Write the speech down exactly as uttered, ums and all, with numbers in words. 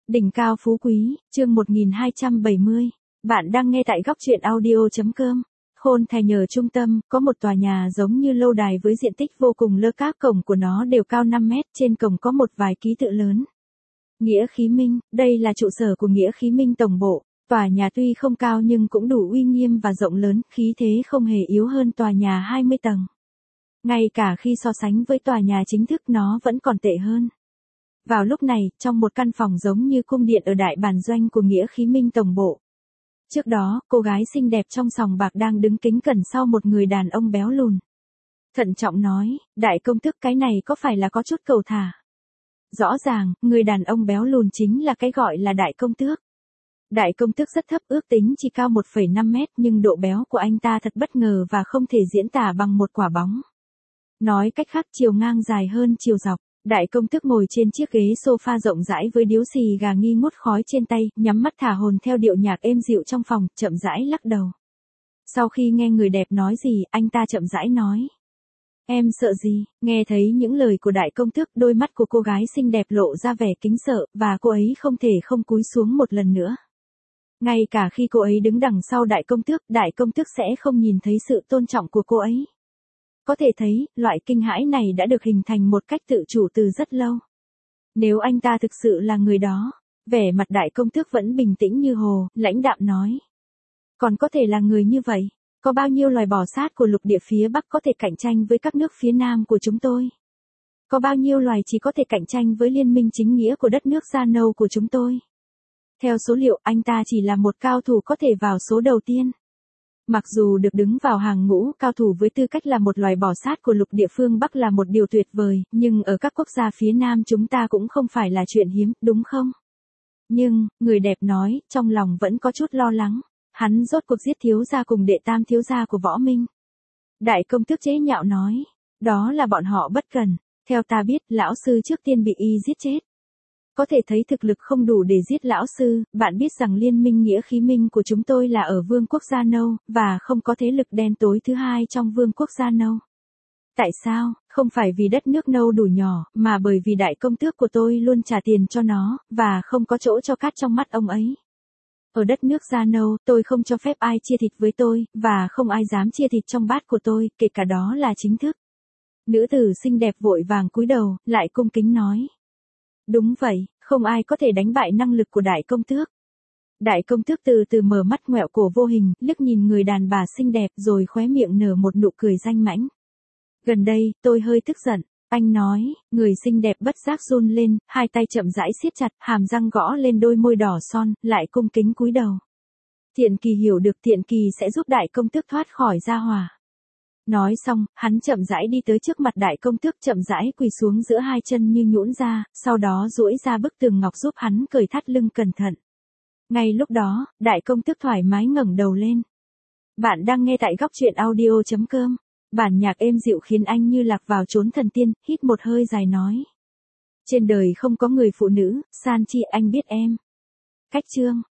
Đỉnh cao phú quý, chương một nghìn hai trăm bảy mươi. Bạn đang nghe tại góc truyện audio.com. Khôn Thài nhờ trung tâm, có một tòa nhà giống như lâu đài với diện tích vô cùng lơ các cổng của nó đều cao năm mét, trên cổng có một vài ký tự lớn. Nghĩa Khí Minh, đây là trụ sở của Nghĩa Khí Minh tổng bộ. Tòa nhà tuy không cao nhưng cũng đủ uy nghiêm và rộng lớn, khí thế không hề yếu hơn tòa nhà hai mươi tầng. Ngay cả khi so sánh với tòa nhà chính thức nó vẫn còn tệ hơn. Vào lúc này, trong một căn phòng giống như cung điện ở đại bản doanh của Nghĩa Khí Minh tổng bộ. Trước đó, cô gái xinh đẹp trong sòng bạc đang đứng kính cẩn sau một người đàn ông béo lùn. Thận trọng nói, đại công tước, cái này có phải là có chút cầu thả? Rõ ràng, người đàn ông béo lùn chính là cái gọi là đại công tước. Đại công tước rất thấp, ước tính chỉ cao một phẩy năm mét, nhưng độ béo của anh ta thật bất ngờ và không thể diễn tả bằng một quả bóng. Nói cách khác, chiều ngang dài hơn chiều dọc. Đại công tước ngồi trên chiếc ghế sofa rộng rãi với điếu xì gà nghi ngút khói trên tay, nhắm mắt thả hồn theo điệu nhạc êm dịu trong phòng, chậm rãi lắc đầu. Sau khi nghe người đẹp nói gì, anh ta chậm rãi nói. Em sợ gì? Nghe thấy những lời của đại công tước, đôi mắt của cô gái xinh đẹp lộ ra vẻ kính sợ, và cô ấy không thể không cúi xuống một lần nữa. Ngay cả khi cô ấy đứng đằng sau đại công tước, đại công tước sẽ không nhìn thấy sự tôn trọng của cô ấy. Có thể thấy, loại kinh hãi này đã được hình thành một cách tự chủ từ rất lâu. Nếu anh ta thực sự là người đó, vẻ mặt đại công tước vẫn bình tĩnh như hồ, lãnh đạm nói. Còn có thể là người như vậy, có bao nhiêu loài bò sát của lục địa phía Bắc có thể cạnh tranh với các nước phía Nam của chúng tôi? Có bao nhiêu loài chỉ có thể cạnh tranh với liên minh chính nghĩa của đất nước da nâu của chúng tôi? Theo số liệu, anh ta chỉ là một cao thủ có thể vào số đầu tiên. Mặc dù được đứng vào hàng ngũ cao thủ với tư cách là một loài bò sát của lục địa phương Bắc là một điều tuyệt vời, nhưng ở các quốc gia phía Nam chúng ta cũng không phải là chuyện hiếm, đúng không? Nhưng, người đẹp nói, trong lòng vẫn có chút lo lắng. Hắn rốt cuộc giết thiếu gia cùng đệ tam thiếu gia của Võ Minh. Đại công tước chế nhạo nói, đó là bọn họ bất cần. Theo ta biết, lão sư trước tiên bị y giết chết. Có thể thấy thực lực không đủ để giết lão sư, bạn biết rằng liên minh Nghĩa Khí Minh của chúng tôi là ở Vương quốc Gia Nâu, và không có thế lực đen tối thứ hai trong Vương quốc Gia Nâu. Tại sao? Không phải vì đất nước nâu đủ nhỏ, mà bởi vì đại công tước của tôi luôn trả tiền cho nó, và không có chỗ cho cát trong mắt ông ấy. Ở đất nước Gia Nâu, tôi không cho phép ai chia thịt với tôi, và không ai dám chia thịt trong bát của tôi, kể cả đó là chính thức. Nữ tử xinh đẹp vội vàng cúi đầu, lại cung kính nói. Đúng vậy, không ai có thể đánh bại năng lực của đại công tước. Đại công tước từ từ mở mắt ngoẹo cổ vô hình, liếc nhìn người đàn bà xinh đẹp rồi khóe miệng nở một nụ cười danh mãnh. Gần đây, tôi hơi tức giận, anh nói, người xinh đẹp bất giác run lên, hai tay chậm rãi siết chặt, hàm răng gõ lên đôi môi đỏ son, lại cung kính cúi đầu. Thiện Kỳ hiểu được Thiện Kỳ sẽ giúp đại công tước thoát khỏi gia hỏa. Nói xong, hắn chậm rãi đi tới trước mặt đại công tước, chậm rãi quỳ xuống giữa hai chân như nhũn ra, sau đó duỗi ra bức tường ngọc giúp hắn cởi thắt lưng cẩn thận. Ngay lúc đó, đại công tước thoải mái ngẩng đầu lên. Bạn đang nghe tại góc truyện audio.com. Bản nhạc êm dịu khiến anh như lạc vào chốn thần tiên, hít một hơi dài nói. Trên đời không có người phụ nữ, San Chi, anh biết em. Cách chương.